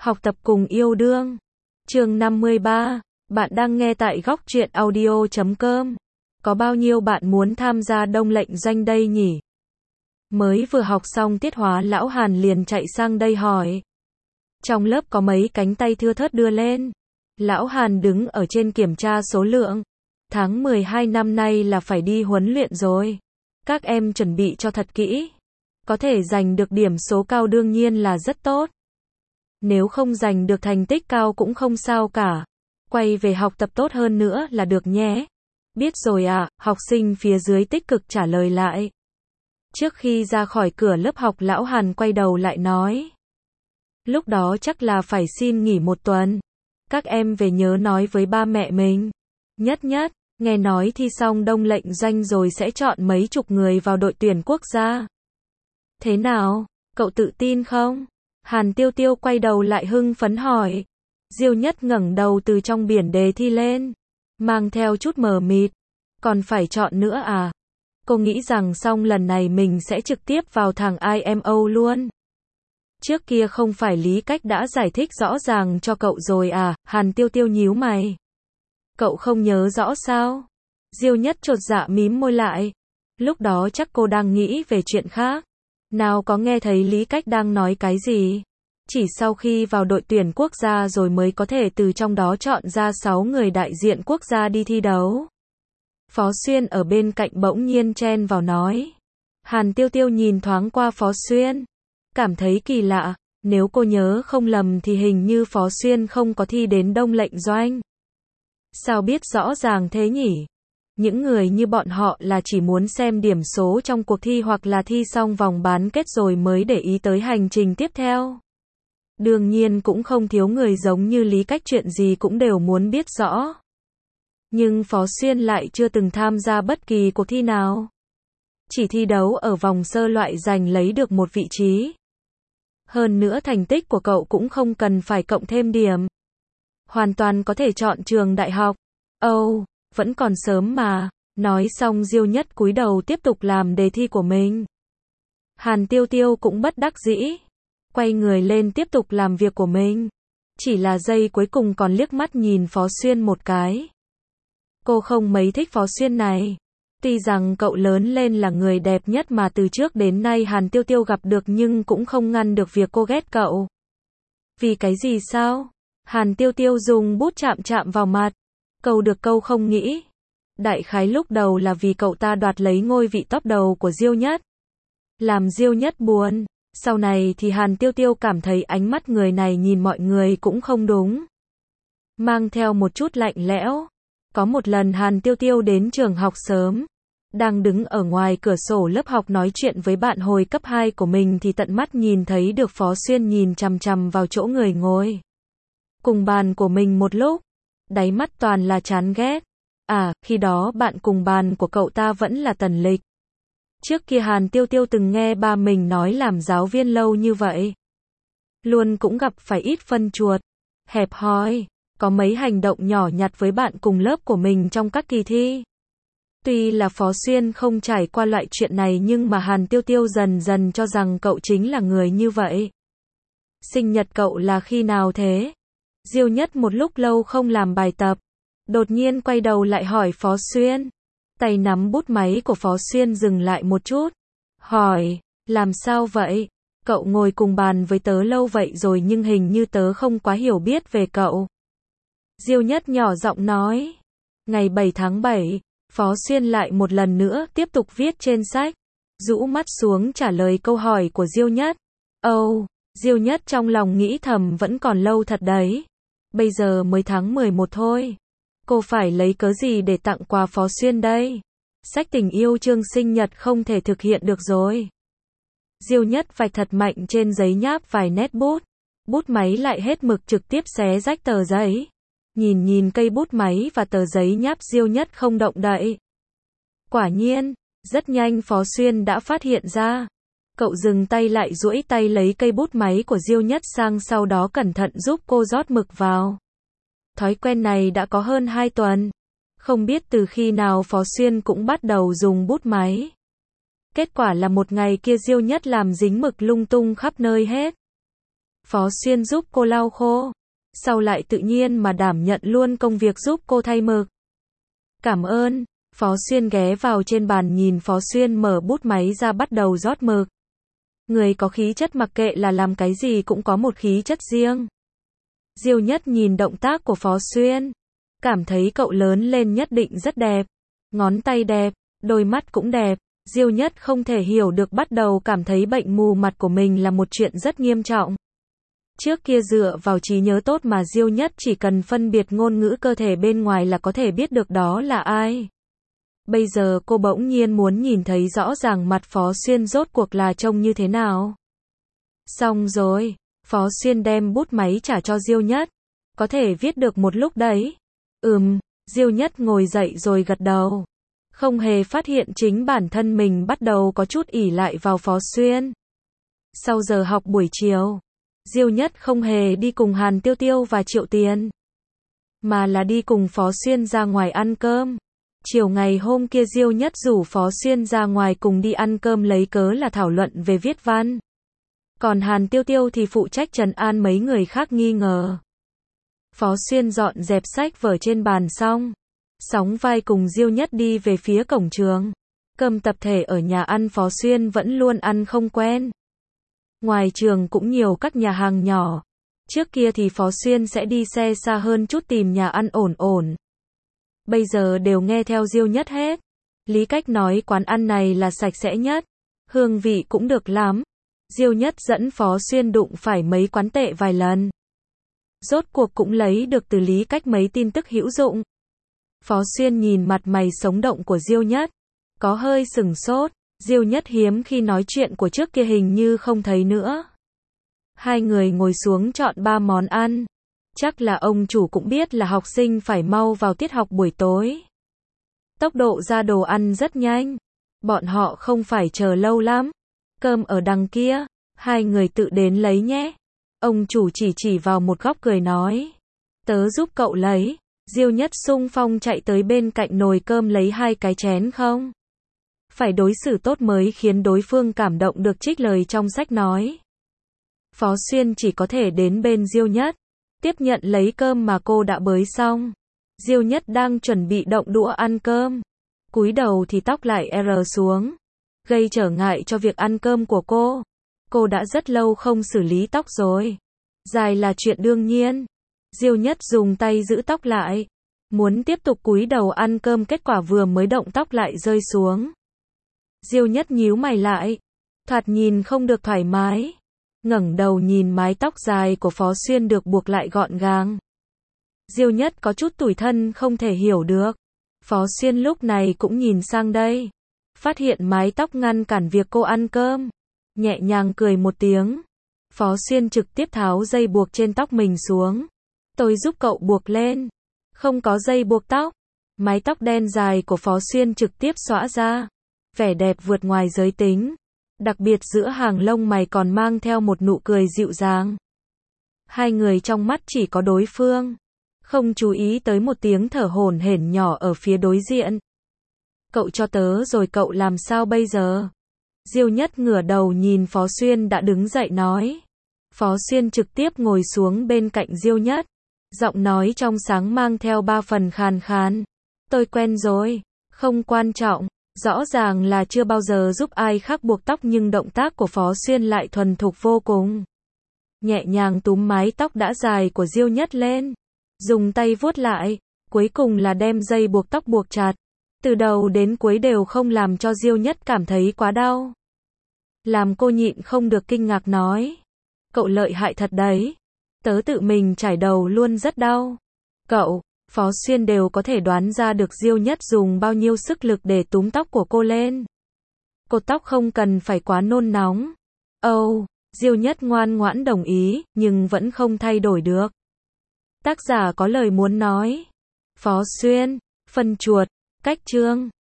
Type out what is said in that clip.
Học tập cùng yêu đương. Chương 53. Bạn đang nghe tại góc truyện audio.com. Có bao nhiêu bạn muốn tham gia đông lệnh doanh đây nhỉ? Mới vừa học xong tiết hóa, lão Hàn liền chạy sang đây hỏi. Trong lớp có mấy cánh tay thưa thớt đưa lên. Lão Hàn đứng ở trên kiểm tra số lượng. Tháng 12 năm nay là phải đi huấn luyện rồi. Các em chuẩn bị cho thật kỹ. Có thể giành được điểm số cao đương nhiên là rất tốt. Nếu không giành được thành tích cao cũng không sao cả. Quay về học tập tốt hơn nữa là được nhé. Biết rồi ạ, học sinh phía dưới tích cực trả lời lại. Trước khi ra khỏi cửa lớp học, lão Hàn quay đầu lại nói. Lúc đó chắc là phải xin nghỉ một tuần. Các em về nhớ nói với ba mẹ mình. Nhất, nghe nói thi xong đông lệnh doanh rồi sẽ chọn mấy chục người vào đội tuyển quốc gia. Thế nào, cậu tự tin không? Hàn Tiêu Tiêu quay đầu lại hưng phấn hỏi. Diêu Nhất ngẩng đầu từ trong biển đề thi lên, mang theo chút mờ mịt. Còn phải chọn nữa à? Cô nghĩ rằng xong lần này mình sẽ trực tiếp vào thằng IMO luôn. Trước kia không phải Lý Cách đã giải thích rõ ràng cho cậu rồi à? Hàn Tiêu Tiêu nhíu mày. Cậu không nhớ rõ sao? Diêu Nhất chột dạ mím môi lại. Lúc đó chắc cô đang nghĩ về chuyện khác. Nào có nghe thấy Lý Cách đang nói cái gì? Chỉ sau khi vào đội tuyển quốc gia rồi mới có thể từ trong đó chọn ra 6 người đại diện quốc gia đi thi đấu. Phó Xuyên ở bên cạnh bỗng nhiên chen vào nói. Hàn Tiêu Tiêu nhìn thoáng qua Phó Xuyên. Cảm thấy kỳ lạ, nếu cô nhớ không lầm thì hình như Phó Xuyên không có thi đến đông lệnh doanh. Sao biết rõ ràng thế nhỉ? Những người như bọn họ là chỉ muốn xem điểm số trong cuộc thi hoặc là thi xong vòng bán kết rồi mới để ý tới hành trình tiếp theo. Đương nhiên cũng không thiếu người giống như Lý Cách chuyện gì cũng đều muốn biết rõ. Nhưng Phó Xuyên lại chưa từng tham gia bất kỳ cuộc thi nào. Chỉ thi đấu ở vòng sơ loại giành lấy được một vị trí. Hơn nữa thành tích của cậu cũng không cần phải cộng thêm điểm. Hoàn toàn có thể chọn trường đại học. Vẫn còn sớm mà. Nói xong Diêu Nhất cúi đầu tiếp tục làm đề thi của mình. Hàn Tiêu Tiêu cũng bất đắc dĩ. Quay người lên tiếp tục làm việc của mình. Chỉ là giây cuối cùng còn liếc mắt nhìn Phó Xuyên một cái. Cô không mấy thích Phó Xuyên này. Tuy rằng cậu lớn lên là người đẹp nhất mà từ trước đến nay Hàn Tiêu Tiêu gặp được nhưng cũng không ngăn được việc cô ghét cậu. Vì cái gì sao? Hàn Tiêu Tiêu dùng bút chạm vào mặt. Câu được câu không nghĩ. Đại khái lúc đầu là vì cậu ta đoạt lấy ngôi vị top đầu của Diêu Nhất. Làm Diêu Nhất buồn. Sau này thì Hàn Tiêu Tiêu cảm thấy ánh mắt người này nhìn mọi người cũng không đúng. Mang theo một chút lạnh lẽo. Có một lần Hàn Tiêu Tiêu đến trường học sớm. Đang đứng ở ngoài cửa sổ lớp học nói chuyện với bạn hồi cấp 2 của mình thì tận mắt nhìn thấy được Phó Xuyên nhìn chằm chằm vào chỗ người ngồi cùng bàn của mình một lúc. Đáy mắt toàn là chán ghét. Khi đó bạn cùng bàn của cậu ta vẫn là Tần Lịch. Trước kia Hàn Tiêu Tiêu từng nghe ba mình nói làm giáo viên lâu như vậy. Luôn cũng gặp phải ít phân chuột, hẹp hòi, có mấy hành động nhỏ nhặt với bạn cùng lớp của mình trong các kỳ thi. Tuy là Phó Xuyên không trải qua loại chuyện này nhưng mà Hàn Tiêu Tiêu dần dần cho rằng cậu chính là người như vậy. Sinh nhật cậu là khi nào thế? Diêu Nhất một lúc lâu không làm bài tập. Đột nhiên quay đầu lại hỏi Phó Xuyên. Tay nắm bút máy của Phó Xuyên dừng lại một chút. Hỏi, làm sao vậy? Cậu ngồi cùng bàn với tớ lâu vậy rồi nhưng hình như tớ không quá hiểu biết về cậu. Diêu Nhất nhỏ giọng nói. Ngày 7 tháng 7, Phó Xuyên lại một lần nữa tiếp tục viết trên sách. Rũ mắt xuống trả lời câu hỏi của Diêu Nhất. Diêu Nhất trong lòng nghĩ thầm vẫn còn lâu thật đấy. Bây giờ mới tháng 11 thôi. Cô phải lấy cớ gì để tặng quà Phó Xuyên đây? Sách tình yêu chương sinh nhật không thể thực hiện được rồi. Diêu Nhất vạch thật mạnh trên giấy nháp vài nét bút. Bút máy lại hết mực trực tiếp xé rách tờ giấy. Nhìn cây bút máy và tờ giấy nháp Diêu Nhất không động đậy. Quả nhiên, rất nhanh Phó Xuyên đã phát hiện ra. Cậu dừng tay lại duỗi tay lấy cây bút máy của Diêu Nhất sang sau đó cẩn thận giúp cô rót mực vào. Thói quen này đã có hơn 2 tuần. Không biết từ khi nào Phó Xuyên cũng bắt đầu dùng bút máy. Kết quả là một ngày kia Diêu Nhất làm dính mực lung tung khắp nơi hết. Phó Xuyên giúp cô lau khô. Sau lại tự nhiên mà đảm nhận luôn công việc giúp cô thay mực. Cảm ơn. Phó Xuyên ghé vào trên bàn nhìn Phó Xuyên mở bút máy ra bắt đầu rót mực. Người có khí chất mặc kệ là làm cái gì cũng có một khí chất riêng. Diêu Nhất nhìn động tác của Phó Xuyên. Cảm thấy cậu lớn lên nhất định rất đẹp. Ngón tay đẹp, đôi mắt cũng đẹp. Diêu Nhất không thể hiểu được bắt đầu cảm thấy bệnh mù mặt của mình là một chuyện rất nghiêm trọng. Trước kia dựa vào trí nhớ tốt mà Diêu Nhất chỉ cần phân biệt ngôn ngữ cơ thể bên ngoài là có thể biết được đó là ai. Bây giờ cô bỗng nhiên muốn nhìn thấy rõ ràng mặt Phó Xuyên rốt cuộc là trông như thế nào. Xong rồi, Phó Xuyên đem bút máy trả cho Diêu Nhất. Có thể viết được một lúc đấy. Diêu Nhất ngồi dậy rồi gật đầu. Không hề phát hiện chính bản thân mình bắt đầu có chút ỷ lại vào Phó Xuyên. Sau giờ học buổi chiều, Diêu Nhất không hề đi cùng Hàn Tiêu Tiêu và Triệu Tiền, mà là đi cùng Phó Xuyên ra ngoài ăn cơm. Chiều ngày hôm kia Diêu Nhất rủ Phó Xuyên ra ngoài cùng đi ăn cơm lấy cớ là thảo luận về viết văn. Còn Hàn Tiêu Tiêu thì phụ trách trấn an mấy người khác nghi ngờ. Phó Xuyên dọn dẹp sách vở trên bàn xong, sóng vai cùng Diêu Nhất đi về phía cổng trường. Cơm tập thể ở nhà ăn Phó Xuyên vẫn luôn ăn không quen. Ngoài trường cũng nhiều các nhà hàng nhỏ. Trước kia thì Phó Xuyên sẽ đi xe xa hơn chút tìm nhà ăn ổn ổn. Bây giờ đều nghe theo Diêu Nhất hết. Lý Cách nói quán ăn này là sạch sẽ nhất. Hương vị cũng được lắm. Diêu Nhất dẫn Phó Xuyên đụng phải mấy quán tệ vài lần. Rốt cuộc cũng lấy được từ Lý Cách mấy tin tức hữu dụng. Phó Xuyên nhìn mặt mày sống động của Diêu Nhất, có hơi sửng sốt. Diêu Nhất hiếm khi nói chuyện của trước kia hình như không thấy nữa. Hai người ngồi xuống chọn 3 món ăn. Chắc là ông chủ cũng biết là học sinh phải mau vào tiết học buổi tối. Tốc độ ra đồ ăn rất nhanh. Bọn họ không phải chờ lâu lắm. Cơm ở đằng kia, hai người tự đến lấy nhé. Ông chủ chỉ vào một góc cười nói. Tớ giúp cậu lấy. Diêu Nhất xung phong chạy tới bên cạnh nồi cơm lấy 2 cái chén không. Phải đối xử tốt mới khiến đối phương cảm động được trích lời trong sách nói. Phó Xuyên chỉ có thể đến bên Diêu Nhất, tiếp nhận lấy cơm mà cô đã bới xong. Diêu Nhất đang chuẩn bị động đũa ăn cơm. Cúi đầu thì tóc lại xuống, gây trở ngại cho việc ăn cơm của cô. Cô đã rất lâu không xử lý tóc rồi. Dài là chuyện đương nhiên. Diêu Nhất dùng tay giữ tóc lại, muốn tiếp tục cúi đầu ăn cơm, kết quả vừa mới động tóc lại rơi xuống. Diêu Nhất nhíu mày lại, thoạt nhìn không được thoải mái. Ngẩng đầu nhìn mái tóc dài của Phó Xuyên được buộc lại gọn gàng. Diêu Nhất có chút tủi thân không thể hiểu được. Phó Xuyên lúc này cũng nhìn sang đây, phát hiện mái tóc ngăn cản việc cô ăn cơm. Nhẹ nhàng cười một tiếng. Phó Xuyên trực tiếp tháo dây buộc trên tóc mình xuống. Tôi giúp cậu buộc lên. Không có dây buộc tóc. Mái tóc đen dài của Phó Xuyên trực tiếp xõa ra. Vẻ đẹp vượt ngoài giới tính. Đặc biệt giữa hàng lông mày còn mang theo một nụ cười dịu dàng. Hai người trong mắt chỉ có đối phương. Không chú ý tới một tiếng thở hổn hển nhỏ ở phía đối diện. Cậu cho tớ rồi cậu làm sao bây giờ? Diêu Nhất ngửa đầu nhìn Phó Xuyên đã đứng dậy nói. Phó Xuyên trực tiếp ngồi xuống bên cạnh Diêu Nhất. Giọng nói trong sáng mang theo 3 phần khàn khàn. Tôi quen rồi, không quan trọng. Rõ ràng là chưa bao giờ giúp ai khác buộc tóc nhưng động tác của Phó Xuyên lại thuần thục vô cùng. Nhẹ nhàng túm mái tóc đã dài của Diêu Nhất lên. Dùng tay vuốt lại, cuối cùng là đem dây buộc tóc buộc chặt. Từ đầu đến cuối đều không làm cho Diêu Nhất cảm thấy quá đau. Làm cô nhịn không được kinh ngạc nói. Cậu lợi hại thật đấy. Tớ tự mình chải đầu luôn rất đau. Cậu, Phó Xuyên đều có thể đoán ra được Diêu Nhất dùng bao nhiêu sức lực để túm tóc của cô lên. Cột tóc không cần phải quá nôn nóng. Diêu Nhất ngoan ngoãn đồng ý, nhưng vẫn không thay đổi được. Tác giả có lời muốn nói. Phó Xuyên, phân chuột, cách chương.